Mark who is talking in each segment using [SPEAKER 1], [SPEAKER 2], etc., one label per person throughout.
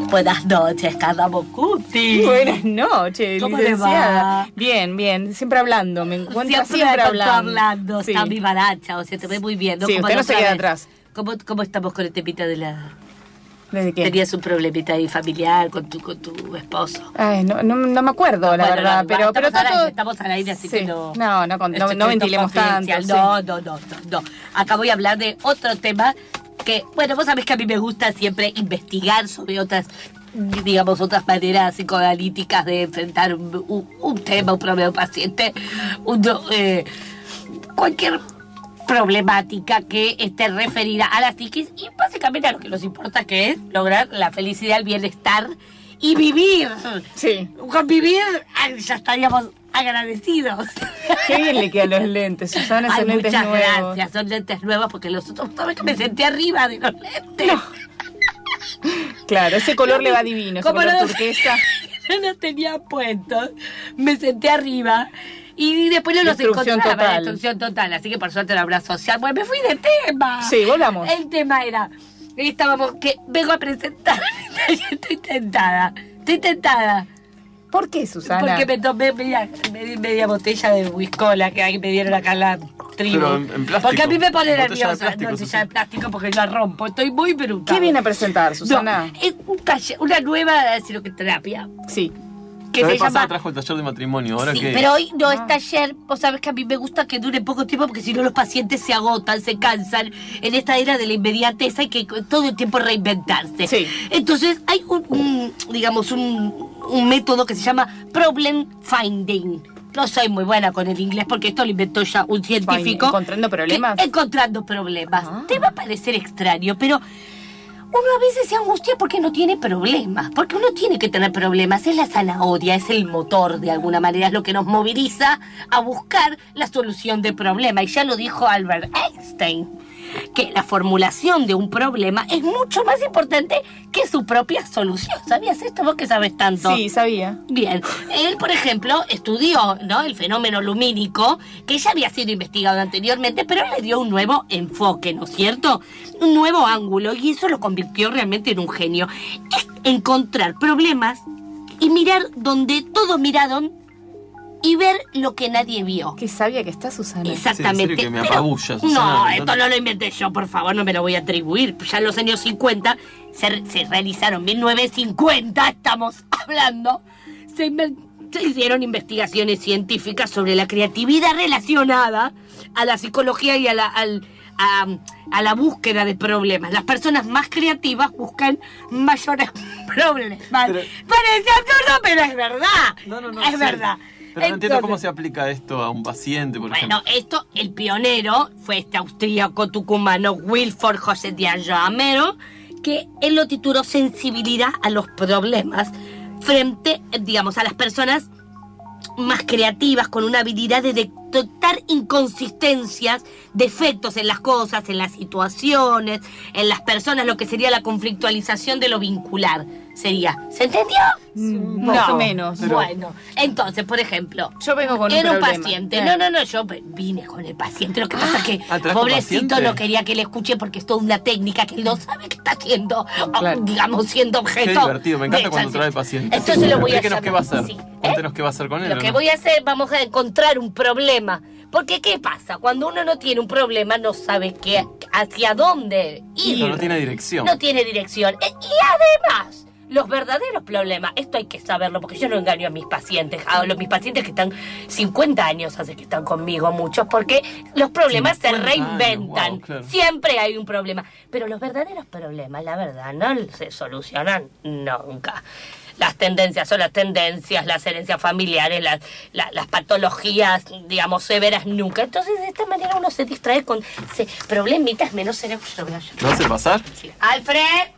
[SPEAKER 1] Buenas noches, Carla Bocuti.
[SPEAKER 2] Buenas noches,
[SPEAKER 1] ¿Cómo le
[SPEAKER 2] licenciada.
[SPEAKER 1] va?
[SPEAKER 2] Bien, siempre hablando, me encuentro siempre
[SPEAKER 1] hablando.
[SPEAKER 2] Sí.
[SPEAKER 1] Está mi baracha, o sea, te ve muy bien, ¿no?
[SPEAKER 2] Sí,
[SPEAKER 1] Como
[SPEAKER 2] usted
[SPEAKER 1] la
[SPEAKER 2] no se
[SPEAKER 1] otra
[SPEAKER 2] queda
[SPEAKER 1] vez.
[SPEAKER 2] atrás.
[SPEAKER 1] ¿Cómo estamos con el temita de la...
[SPEAKER 2] ¿Desde qué?
[SPEAKER 1] Tenías un problemita ahí familiar con tu esposo?
[SPEAKER 2] Ay, no me acuerdo, la
[SPEAKER 1] Bueno,
[SPEAKER 2] verdad, pero
[SPEAKER 1] estamos al
[SPEAKER 2] todo...
[SPEAKER 1] aire, estamos al aire, así
[SPEAKER 2] Sí.
[SPEAKER 1] que no...
[SPEAKER 2] No ventilemos tanto.
[SPEAKER 1] No. Acá voy a hablar de otro tema que, bueno, vos sabés que a mí me gusta siempre investigar sobre otras, digamos, otras maneras psicoanalíticas de enfrentar un tema, un problema, un paciente, cualquier problemática que esté referida a la psiquis y básicamente a lo que nos importa, que es lograr la felicidad, el bienestar y vivir.
[SPEAKER 2] Sí.
[SPEAKER 1] Con vivir ya estaríamos agradecidos.
[SPEAKER 2] Qué bien le quedan los lentes, Susana, esos
[SPEAKER 1] Ay,
[SPEAKER 2] lentes
[SPEAKER 1] muchas
[SPEAKER 2] nuevos.
[SPEAKER 1] gracias, son lentes nuevos porque los otros, ¿sabes que me senté arriba de los lentes?
[SPEAKER 2] No. Claro, ese color le va divino, ese
[SPEAKER 1] Como
[SPEAKER 2] color
[SPEAKER 1] no-
[SPEAKER 2] turquesa.
[SPEAKER 1] Yo no tenía puestos, me senté arriba y después no los
[SPEAKER 2] Destrucción
[SPEAKER 1] encontraba.
[SPEAKER 2] total.
[SPEAKER 1] Destrucción total, así que por suerte la obra social. Bueno, me fui de tema.
[SPEAKER 2] Sí, volvamos.
[SPEAKER 1] El tema era, que vengo a presentar, estoy tentada.
[SPEAKER 2] ¿Por qué, Susana?
[SPEAKER 1] Porque me tomé media botella de whiskola que ahí me dieron acá en la tribu.
[SPEAKER 3] Pero en plástico.
[SPEAKER 1] Porque a mí me pone
[SPEAKER 3] Botella de
[SPEAKER 1] nerviosa.
[SPEAKER 3] plástico,
[SPEAKER 1] Botella
[SPEAKER 3] sí.
[SPEAKER 1] de plástico porque la rompo. Estoy muy peruca.
[SPEAKER 2] ¿Qué viene a presentar, Susana?
[SPEAKER 1] No, es un taller, una nueva terapia
[SPEAKER 2] Sí.
[SPEAKER 1] que
[SPEAKER 3] La
[SPEAKER 1] se
[SPEAKER 3] vez pasada
[SPEAKER 1] llama...
[SPEAKER 3] trajo el taller de matrimonio, ahora
[SPEAKER 1] Sí,
[SPEAKER 3] qué.
[SPEAKER 1] pero hoy no es taller. Vos sabés que a mí me gusta que dure poco tiempo porque si no los pacientes se agotan, se cansan en esta era de la inmediatez. Hay que todo el tiempo reinventarse.
[SPEAKER 2] Sí.
[SPEAKER 1] Entonces hay un método que se llama Problem Finding. No soy muy buena con el inglés porque esto lo inventó ya un científico.
[SPEAKER 2] ¿Encontrando problemas?
[SPEAKER 1] Encontrando problemas.
[SPEAKER 2] Ah.
[SPEAKER 1] Te va a parecer extraño, pero uno a veces se angustia porque no tiene problemas, porque uno tiene que tener problemas. Es la zanahoria, es el motor de alguna manera, es lo que nos moviliza a buscar la solución del problema. Y ya lo dijo Albert Einstein, que la formulación de un problema es mucho más importante que su propia solución. ¿Sabías esto? ¿Vos que sabes tanto?
[SPEAKER 2] Sí, sabía.
[SPEAKER 1] Bien, él, por ejemplo, estudió, ¿no?, el fenómeno lumínico, que ya había sido investigado anteriormente, pero le dio un nuevo enfoque, ¿no es cierto? Un nuevo ángulo, y eso lo convirtió realmente en un genio. Es encontrar problemas y mirar donde todos miraron y ver lo que nadie vio.
[SPEAKER 2] Qué sabia que está, Susana.
[SPEAKER 1] Exactamente.
[SPEAKER 3] Sí, en serio que me
[SPEAKER 1] Pero-
[SPEAKER 3] apabulla,
[SPEAKER 1] no,
[SPEAKER 3] Susana.
[SPEAKER 1] esto no lo inventé yo, por favor, no me lo voy a atribuir. Ya en los años 50 se realizaron, 1950 estamos hablando, se hicieron investigaciones científicas sobre la creatividad relacionada a la psicología y a la búsqueda de problemas. Las personas más creativas buscan mayores problemas.
[SPEAKER 3] Pero-
[SPEAKER 1] Parece absurdo, pero es verdad.
[SPEAKER 3] No,
[SPEAKER 1] es
[SPEAKER 3] sí.
[SPEAKER 1] verdad.
[SPEAKER 3] Pero no entiendo cómo
[SPEAKER 1] Entonces,
[SPEAKER 3] se aplica esto a un paciente, por
[SPEAKER 1] bueno,
[SPEAKER 3] ejemplo.
[SPEAKER 1] esto, el pionero fue este austríaco tucumano Wilford José Díaz Llamero, que él lo tituló Sensibilidad a los problemas frente, digamos, a las personas más creativas, con una habilidad de detectar inconsistencias, defectos en las cosas, en las situaciones, en las personas, lo que sería la conflictualización de lo vincular. ¿Se entendió?
[SPEAKER 2] Más o menos.
[SPEAKER 3] Pero-
[SPEAKER 1] Bueno, entonces, por ejemplo,
[SPEAKER 2] Yo vengo con un
[SPEAKER 1] era un
[SPEAKER 2] problema.
[SPEAKER 1] paciente. No, yo vine con el paciente. Lo que pasa es que,
[SPEAKER 3] ¿trajo
[SPEAKER 1] pobrecito,
[SPEAKER 3] paciente?
[SPEAKER 1] no quería que le escuche porque es toda una técnica que él no sabe que está haciendo,
[SPEAKER 2] Claro.
[SPEAKER 1] digamos, siendo objeto.
[SPEAKER 3] Qué divertido, me encanta
[SPEAKER 1] de
[SPEAKER 3] cuando
[SPEAKER 1] chantaje.
[SPEAKER 3] trae pacientes.
[SPEAKER 1] Entonces lo voy a
[SPEAKER 3] Explíquenos qué va a hacer.
[SPEAKER 1] Sí.
[SPEAKER 3] Cuéntenos qué va a hacer con él.
[SPEAKER 1] Lo
[SPEAKER 3] ¿o
[SPEAKER 1] que
[SPEAKER 3] no?
[SPEAKER 1] voy a hacer, vamos a encontrar un problema. Porque, ¿qué pasa? Cuando uno no tiene un problema, no sabe hacia dónde ir.
[SPEAKER 3] No tiene dirección.
[SPEAKER 1] No tiene dirección. Y además, los verdaderos problemas, esto hay que saberlo, porque yo no engaño a mis pacientes. Mis pacientes que están 50 años hace que están conmigo, muchos, porque los problemas se
[SPEAKER 3] 50 años,
[SPEAKER 1] reinventan.
[SPEAKER 3] wow, claro.
[SPEAKER 1] Siempre hay un problema. Pero los verdaderos problemas, la verdad, no se solucionan nunca. Las tendencias son las tendencias, las herencias familiares, las patologías, digamos, severas nunca. Entonces, de esta manera uno se distrae con problemitas menos cerebro.
[SPEAKER 3] ¿Me hace pasar?
[SPEAKER 1] Sí. Alfred,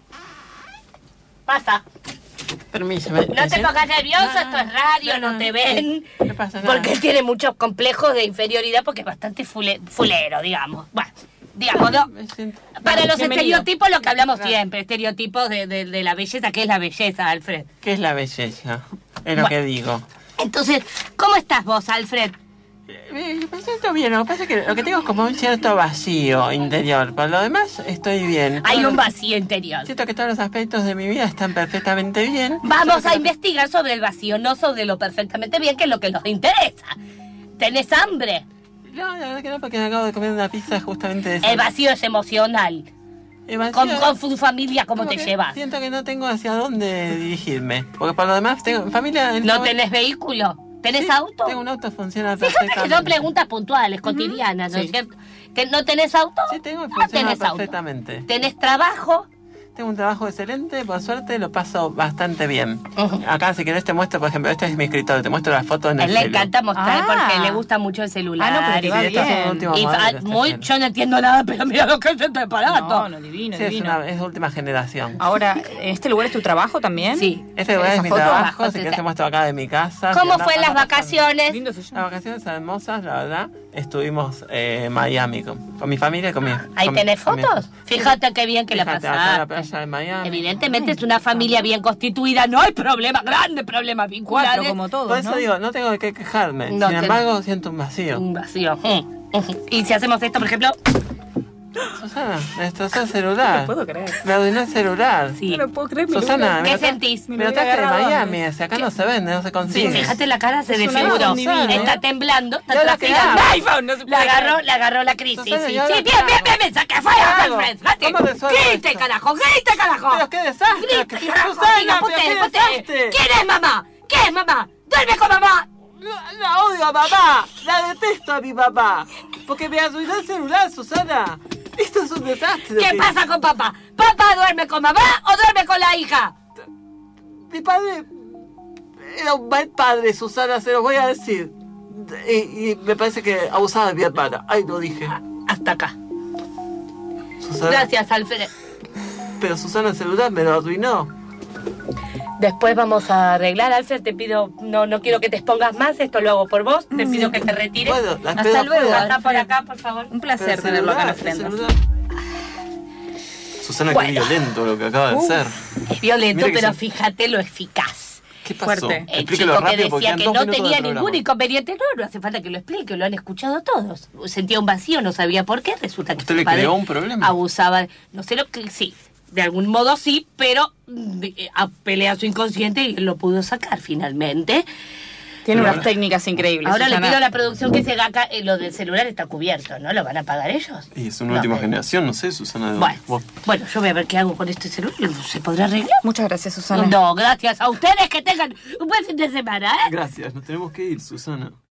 [SPEAKER 1] pasa.
[SPEAKER 4] Permiso.
[SPEAKER 1] No te pongas nervioso, esto es radio, no te ven.
[SPEAKER 4] No pasa nada.
[SPEAKER 1] Porque él tiene muchos complejos de inferioridad porque es bastante fulero, digamos. Bueno, digamos, ¿no?
[SPEAKER 4] Me siento-
[SPEAKER 1] Para los
[SPEAKER 2] Bienvenido.
[SPEAKER 1] estereotipos, lo que hablamos
[SPEAKER 4] Gracias.
[SPEAKER 1] siempre, estereotipos de la belleza, ¿qué es la belleza, Alfred?
[SPEAKER 4] ¿Qué es la belleza? Es lo
[SPEAKER 1] Bueno.
[SPEAKER 4] que digo.
[SPEAKER 1] Entonces, ¿cómo estás vos, Alfred?
[SPEAKER 4] Me siento bien, lo que pasa es que lo que tengo es como un cierto vacío interior. Por lo demás, estoy bien.
[SPEAKER 1] Hay un vacío interior.
[SPEAKER 4] Siento que todos los aspectos de mi vida están perfectamente bien.
[SPEAKER 1] Vamos
[SPEAKER 4] Solo
[SPEAKER 1] a
[SPEAKER 4] que-
[SPEAKER 1] investigar sobre el vacío, no sobre lo perfectamente bien, que es lo que nos interesa. ¿Tenés hambre?
[SPEAKER 4] No, la verdad que no, porque me acabo de comer una pizza justamente de eso.
[SPEAKER 1] El vacío es emocional.
[SPEAKER 4] El vacío-
[SPEAKER 1] Con tu familia, ¿cómo
[SPEAKER 4] como
[SPEAKER 1] te
[SPEAKER 4] que
[SPEAKER 1] llevas?
[SPEAKER 4] Siento que no tengo hacia dónde dirigirme. Porque por lo demás, tengo familia...
[SPEAKER 1] ¿No tenés vehículo? ¿Tenés
[SPEAKER 4] Sí,
[SPEAKER 1] auto?
[SPEAKER 4] Tengo un auto, funciona
[SPEAKER 1] Fíjate
[SPEAKER 4] perfectamente.
[SPEAKER 1] que son preguntas puntuales, cotidianas, ¿no es
[SPEAKER 2] Sí.
[SPEAKER 1] cierto? ¿No tenés auto?
[SPEAKER 4] Sí, tengo y
[SPEAKER 1] No
[SPEAKER 4] funciona
[SPEAKER 1] tenés auto.
[SPEAKER 4] perfectamente.
[SPEAKER 1] ¿Tenés trabajo?
[SPEAKER 4] Tengo un trabajo excelente, por suerte lo paso bastante bien.
[SPEAKER 1] Ujú.
[SPEAKER 4] Acá, si querés, te muestro, por ejemplo, este es mi escritorio, te muestro las fotos en
[SPEAKER 1] A
[SPEAKER 4] el
[SPEAKER 1] él le
[SPEAKER 4] celu.
[SPEAKER 1] encanta mostrar
[SPEAKER 2] Ah.
[SPEAKER 1] porque le gusta mucho el celular.
[SPEAKER 2] Ah, no, pero te va
[SPEAKER 4] Sí, estos son
[SPEAKER 2] bien.
[SPEAKER 4] los últimos
[SPEAKER 1] Y,
[SPEAKER 4] modelos,
[SPEAKER 1] yo no entiendo nada, pero mira lo que es este aparato.
[SPEAKER 2] No, divino,
[SPEAKER 4] Sí,
[SPEAKER 2] divino.
[SPEAKER 4] es de última generación.
[SPEAKER 2] Ahora, ¿este lugar es tu trabajo también?
[SPEAKER 1] Sí.
[SPEAKER 4] Este lugar es
[SPEAKER 2] ¿Esa
[SPEAKER 4] mi
[SPEAKER 2] foto?
[SPEAKER 4] trabajo,
[SPEAKER 1] Bajo,
[SPEAKER 4] si
[SPEAKER 1] te-
[SPEAKER 4] querés te muestro acá de mi casa.
[SPEAKER 1] ¿Cómo
[SPEAKER 4] Si no,
[SPEAKER 1] fue las
[SPEAKER 4] acá pasando.
[SPEAKER 1] vacaciones?
[SPEAKER 2] Lindo sillón.
[SPEAKER 4] Las vacaciones hermosas, la verdad. Estuvimos en Miami con mi familia y con mi...
[SPEAKER 1] ¿Ahí
[SPEAKER 4] con-
[SPEAKER 1] tenés
[SPEAKER 4] con mi-
[SPEAKER 1] fotos? Fíjate qué bien que la
[SPEAKER 4] Fíjate, acá en la
[SPEAKER 1] pasaste.
[SPEAKER 4] playa de Miami.
[SPEAKER 1] Evidentemente es una familia bien constituida, no hay problema, grandes problemas
[SPEAKER 2] Cuatro,
[SPEAKER 1] vinculares.
[SPEAKER 2] como todos,
[SPEAKER 4] Por eso
[SPEAKER 2] ¿no?
[SPEAKER 4] digo, no tengo que quejarme.
[SPEAKER 1] No,
[SPEAKER 4] Sin
[SPEAKER 1] tenés-
[SPEAKER 4] embargo, siento un vacío.
[SPEAKER 1] Un vacío. Y si hacemos esto, por ejemplo,
[SPEAKER 4] Susana, me destrozó el celular.
[SPEAKER 2] No puedo creer.
[SPEAKER 4] Me arruinó el celular.
[SPEAKER 1] sí.
[SPEAKER 2] No lo puedo creer. mi
[SPEAKER 4] Susana,
[SPEAKER 2] lugar.
[SPEAKER 1] ¿Qué
[SPEAKER 4] me lo tra-
[SPEAKER 1] sentís?
[SPEAKER 4] Me
[SPEAKER 2] Me
[SPEAKER 4] lo
[SPEAKER 2] lo
[SPEAKER 4] traje de
[SPEAKER 2] había agarrado
[SPEAKER 4] Miami,
[SPEAKER 2] antes.
[SPEAKER 4] ese acá no se vende, no se
[SPEAKER 1] Sí,
[SPEAKER 4] consigue.
[SPEAKER 1] fíjate la cara, se
[SPEAKER 2] Es una
[SPEAKER 1] desfiguró.
[SPEAKER 2] iPhone divino.
[SPEAKER 1] Está temblando, está
[SPEAKER 4] ¿Y ahora qué
[SPEAKER 1] transpirando.
[SPEAKER 4] hago?
[SPEAKER 2] iPhone, no se
[SPEAKER 1] Le
[SPEAKER 2] puede
[SPEAKER 1] agarró la crisis.
[SPEAKER 4] Susana,
[SPEAKER 1] Sí,
[SPEAKER 4] ¿y ahora
[SPEAKER 1] sí,
[SPEAKER 4] qué
[SPEAKER 1] bien, bien,
[SPEAKER 4] hago?
[SPEAKER 1] bien, bien, saca
[SPEAKER 4] ¿Qué
[SPEAKER 1] fuera,
[SPEAKER 4] hago?
[SPEAKER 1] Alfred. Fíjate.
[SPEAKER 4] ¿Cómo resuelvo
[SPEAKER 1] Grite,
[SPEAKER 4] esto?
[SPEAKER 1] carajo, grite, carajo.
[SPEAKER 4] Pero qué desastre.
[SPEAKER 1] Grite, carajo,
[SPEAKER 4] Susana,
[SPEAKER 1] diga,
[SPEAKER 4] pero qué
[SPEAKER 1] ponte.
[SPEAKER 4] desastre.
[SPEAKER 1] ¿Quién es mamá? ¿Qué es mamá? ¡Duerme con mamá!
[SPEAKER 4] La odio a mamá. La detesto a mi mamá. Porque me arruinó el celular, Susana. Esto es un desastre.
[SPEAKER 1] ¿Qué pasa con papá? ¿Papá duerme con mamá o duerme con la hija?
[SPEAKER 4] Mi padre era un mal padre, Susana, se los voy a decir. Y me parece que abusaba de mi hermana. Ay, lo dije.
[SPEAKER 1] Hasta acá.
[SPEAKER 4] Susana.
[SPEAKER 1] Gracias, Alfred.
[SPEAKER 4] Pero Susana, el celular me lo arruinó.
[SPEAKER 1] Después vamos a arreglar, Alfred, te pido, no quiero que te expongas más, esto lo hago por vos, te pido que te retires.
[SPEAKER 4] Bueno, la
[SPEAKER 2] Hasta
[SPEAKER 4] espero
[SPEAKER 2] luego,
[SPEAKER 4] afuera.
[SPEAKER 1] Pasa por acá, por favor.
[SPEAKER 2] Un
[SPEAKER 4] Pero
[SPEAKER 2] placer
[SPEAKER 4] el
[SPEAKER 2] tenerlo acá en la
[SPEAKER 4] celular,
[SPEAKER 2] frente.
[SPEAKER 4] el celular.
[SPEAKER 3] Susana,
[SPEAKER 1] Bueno.
[SPEAKER 3] qué violento lo que acaba de hacer.
[SPEAKER 1] Es violento,
[SPEAKER 3] Mira que
[SPEAKER 1] pero
[SPEAKER 3] sí.
[SPEAKER 1] fíjate lo eficaz.
[SPEAKER 3] ¿Qué pasó?
[SPEAKER 2] Fuerte.
[SPEAKER 1] El
[SPEAKER 3] Explíquelo
[SPEAKER 1] chico que
[SPEAKER 3] rápido porque
[SPEAKER 1] decía
[SPEAKER 3] quedan
[SPEAKER 1] que
[SPEAKER 3] 2
[SPEAKER 1] no
[SPEAKER 3] minutos
[SPEAKER 1] tenía
[SPEAKER 3] de
[SPEAKER 1] ningún
[SPEAKER 3] programa.
[SPEAKER 1] inconveniente, no hace falta que lo explique, lo han escuchado todos. Sentía un vacío, no sabía por qué, resulta que
[SPEAKER 3] ¿Usted
[SPEAKER 1] su
[SPEAKER 3] le
[SPEAKER 1] padre
[SPEAKER 3] creó un problema?
[SPEAKER 1] abusaba, no sé lo que, sí, de algún modo sí, pero apelé a su inconsciente y lo pudo sacar finalmente.
[SPEAKER 2] Tiene
[SPEAKER 3] Pero
[SPEAKER 2] unas técnicas increíbles.
[SPEAKER 1] Ahora le
[SPEAKER 2] Susana.
[SPEAKER 1] pido a la producción que se haga acá, lo del celular está cubierto, ¿no? ¿Lo van a pagar ellos?
[SPEAKER 3] Y es una
[SPEAKER 1] No,
[SPEAKER 3] última
[SPEAKER 1] pero-
[SPEAKER 3] generación, no sé, Susana. ¿de dónde?
[SPEAKER 1] Bueno,
[SPEAKER 3] Vos-
[SPEAKER 1] bueno, yo voy a ver qué hago con este celular, ¿se podrá arreglar?
[SPEAKER 2] Muchas gracias, Susana.
[SPEAKER 1] No, gracias a ustedes, que tengan un buen fin de semana, ¿eh?
[SPEAKER 3] Gracias, nos tenemos que ir, Susana.